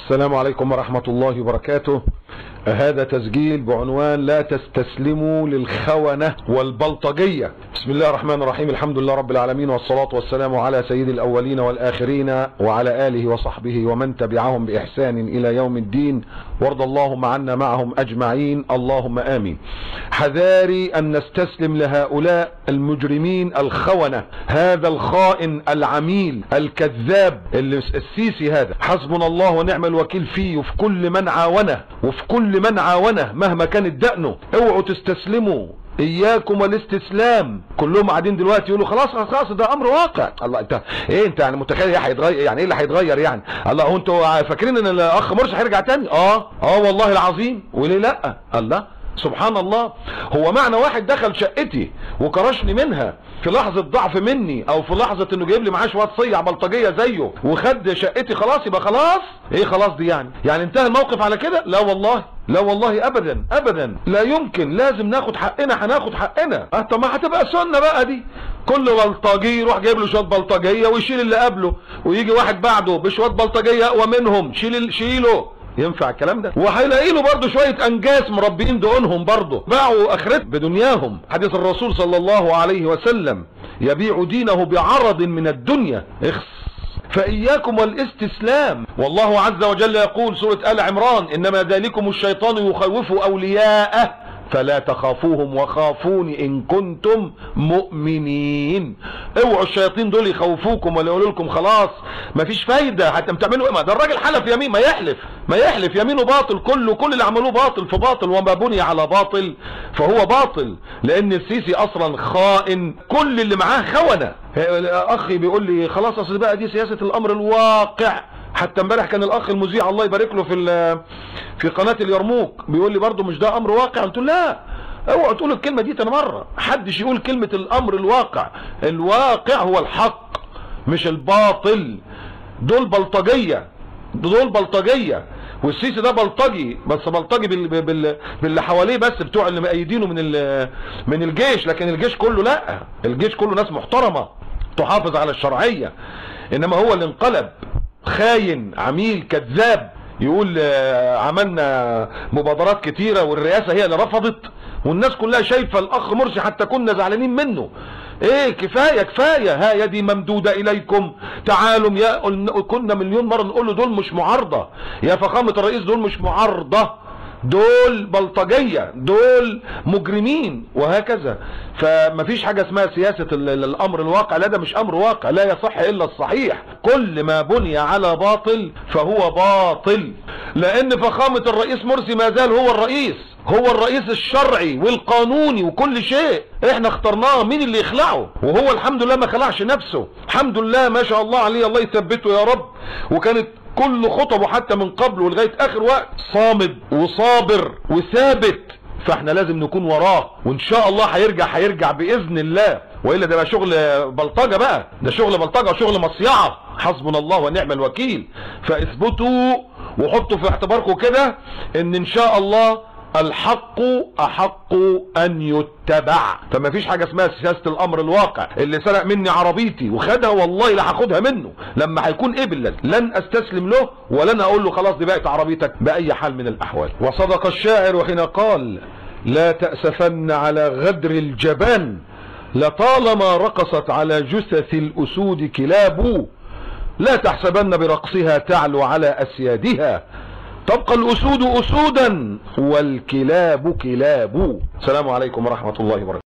السلام عليكم ورحمة الله وبركاته. هذا تسجيل بعنوان لا تستسلموا للخونة والبلطجية. بسم الله الرحمن الرحيم، الحمد لله رب العالمين، والصلاة والسلام على سيد الأولين والآخرين وعلى آله وصحبه ومن تبعهم بإحسان إلى يوم الدين، وارض اللهم عنا معهم أجمعين، اللهم آمين. حذاري أن نستسلم لهؤلاء المجرمين الخونة، هذا الخائن العميل الكذاب السيسي، هذا حسبنا الله ونعم الوكيل فيه وفي كل من عاونه وفي كل من عاونه مهما كانت دقنه. اوعوا تستسلموا، اياكم والاستسلام. كلهم قاعدين دلوقتي يقولوا خلاص خلاص ده امر واقع. الله، انت ايه؟ انت يعني متخيل ايه هيتغير؟ يعني ايه اللي هيتغير يعني؟ الله، هو انتوا فاكرين ان الاخ مرسي هيرجع تاني؟ والله العظيم، وليه لا؟ الله سبحان الله. هو معنى واحد دخل شقتي وكرشني منها في لحظة ضعف مني، او في لحظة انه جايب لي معاه شوية صيع بلطجية زيه وخد شقتي، خلاص يبقى خلاص؟ ايه خلاص دي يعني انتهى الموقف على كده؟ لا والله، لا والله ابدا ابدا، لا يمكن. لازم ناخد حقنا، هناخد حقنا. طب ما هتبقى سنة بقى دي، كل بلطجي يروح جايب له شوية بلطجية ويشيل اللي قبله، ويجي واحد بعده بشوية بلطجية اقوى منهم شيله. ينفع الكلام ده؟ وهيلاقي له برضه شويه انجاس مربين دقونهم، برضه باعوا اخرت بدنياهم. حديث الرسول صلى الله عليه وسلم: يبيع دينه بعرض من الدنيا. فإياكم والاستسلام. والله عز وجل يقول سورة آل عمران: إنما ذلكم الشيطان يخوف أولياءه فلا تخافوهم وخافوني إن كنتم مؤمنين. اوعوا الشياطين دول يخوفوكم ولا يقولوا لكم خلاص مفيش فايدة، حتى بتعملوا ايه؟ ده الراجل حلف يمين، ما يحلف يمينه باطل، كل اللي عملوه باطل في باطل، وما بني على باطل فهو باطل، لأن السيسي أصلا خائن، كل اللي معاه خونة. أخي بيقول لي خلاص أصل بقى دي سياسة الأمر الواقع. حتى امبارح كان الاخ المذيع الله يبارك له في قناه اليرموك بيقول لي برضه مش ده امر واقع. قلت له لا، اوعوا تقولوا الكلمه دي تاني مره، محدش يقول كلمه الامر الواقع. الواقع هو الحق مش الباطل. دول بلطجيه، والسيسي ده بلطجي، بس بلطجي باللي حواليه، بس بتوع اللي مأيدينه من الجيش، لكن الجيش كله لا، الجيش كله ناس محترمه تحافظ على الشرعيه، انما هو اللي انقلب خاين عميل كذاب. يقول عملنا مبادرات كتيرة والرئاسة هي اللي رفضت، والناس كلها شايفة الاخ مرسي حتى كنا زعلانين منه. ايه، كفاية، ها يدي ممدودة اليكم تعالوا. كنا مليون مرة نقول له دول مش معارضة يا فخامة الرئيس، دول مش معارضة، دول بلطجية، دول مجرمين، وهكذا. فمفيش حاجة اسمها سياسة الامر الواقع، لا ده مش امر واقع، لا يصح الا الصحيح. كل ما بني على باطل فهو باطل، لان فخامة الرئيس مرسي ما زال هو الرئيس الشرعي والقانوني وكل شيء. احنا اخترناه، مين اللي يخلعه؟ وهو الحمد لله ما خلعش نفسه، الحمد لله ما شاء الله عليه، الله يثبته يا رب. وكانت كل خطبه حتى من قبل ولغايه اخر وقت صامد وصابر وثابت، فاحنا لازم نكون وراه، وان شاء الله هيرجع باذن الله، والا ده بقى شغل بلطجه، بقى ده شغل بلطجه وشغل مصيعه. حسبنا الله ونعم الوكيل. فاثبتوا وحطوا في اعتباركم كده ان شاء الله الحق احق ان يتبع. فما فيش حاجه اسمها سياسه الامر الواقع. اللي سرق مني عربيتي وخدها والله لا هاخدها منه، لما هيكون ابن لن استسلم له، ولن اقول له خلاص دي بقت عربيتك باي حال من الاحوال. وصدق الشاعر وحين قال: لا تأسفن على غدر الجبان، لطالما رقصت على جثث الاسود كلاب، لا تحسبن برقصها تعلو على اسيادها، تبقى الأسود أسودا والكلاب كلاب. السلام عليكم ورحمة الله وبركاته.